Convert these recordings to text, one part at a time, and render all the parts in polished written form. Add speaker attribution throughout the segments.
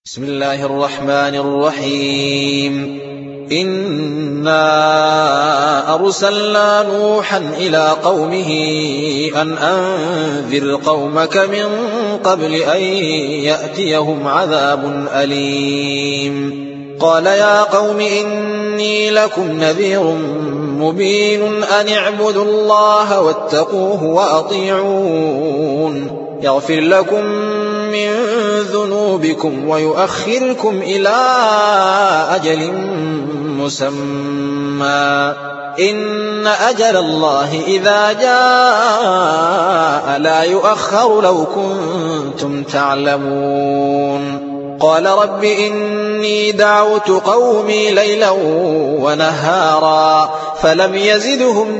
Speaker 1: بسم الله الرحمن الرحيم إنا أرسلنا نوحا إلى قومه أن أنذر قومك من قبل أن يأتيهم عذاب أليم قال يا قوم إني لكم نذير مبين أن اعبدوا الله واتقوه وأطيعون يغفر لكم من ذنوبكم ويؤخركم إلى أجل مسمى إن أجل الله إذا جاء لا يؤخر لو كنتم تعلمون قال رب إني دعوت قومي ليلا ونهارا فلم يزدهم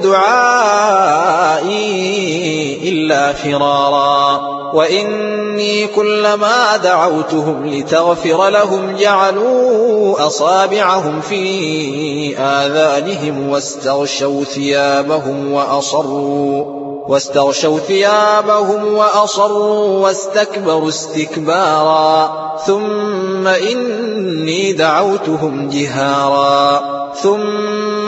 Speaker 1: دعائي إلا فرارا وإني كلما دعوتهم لتغفر لهم جعلوا أصابعهم في آذانهم واستغشوا ثيابهم وأصروا واستكبروا استكبارا ثم إني دعوتهم جهارا ثم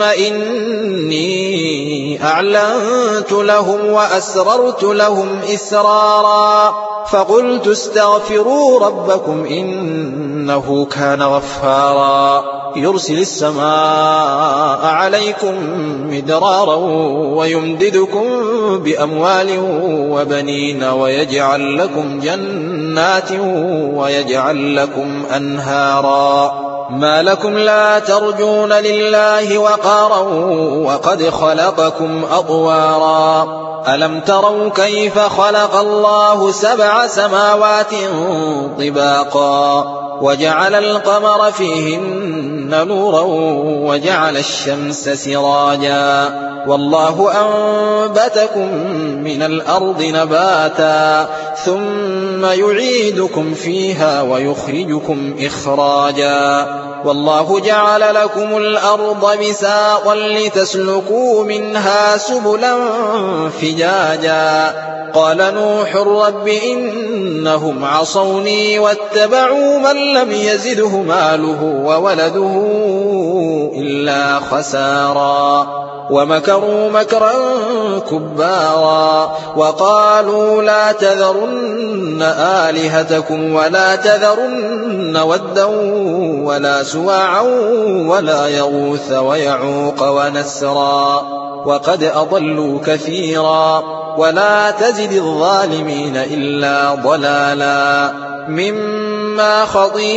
Speaker 1: إني أعلنت لهم وأسررت لهم إسرارا فقلت استغفروا ربكم إنه كان غفارا يرسل السماء عليكم مدرارا ويمددكم بأموال وبنين ويجعل لكم جنات ويجعل لكم أنهارا ما لكم لا ترجون لله وقارا وقد خلقكم أطوارا ألم تروا كيف خلق الله 7 سماوات طباقا وجعل القمر فيهن نورا وجعل الشمس سراجا والله أنبتكم من الأرض نباتا ثم يعيدكم فيها ويخرجكم إخراجا والله جعل لكم الأرض بساطا لتسلكوا منها سبلا فجاجا قال نوح رب إنهم عصوني واتبعوا من لم يزده ماله وولده إلا خسارا ومكروا مكرا كبارا وقالوا لا تذرن آلهتكم ولا تذرن ودا ولا سواعا ولا يغوث ويعوق ونسرا وقد أضلوا كثيرا ولا تزد الظالمين إلا ضلالا مما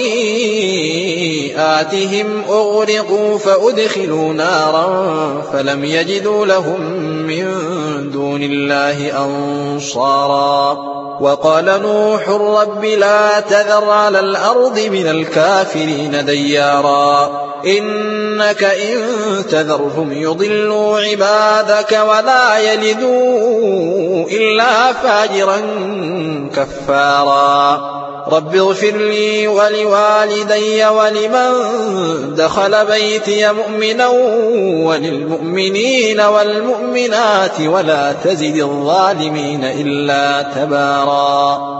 Speaker 1: خطيئاتهم أغرقوا فأدخلوا نارا فلم يجدوا لهم من دون الله أنصارا وقال نوح رب لا تذر على الأرض من الكافرين ديارا إنك إن تذرهم يضلوا عبادك ولا يلدوا إلا فاجرا كفارا رب اغفر لي ولوالدي ولمن دخل بيتي مؤمنا وللمؤمنين والمؤمنات ولا تزد الظالمين إلا تبارا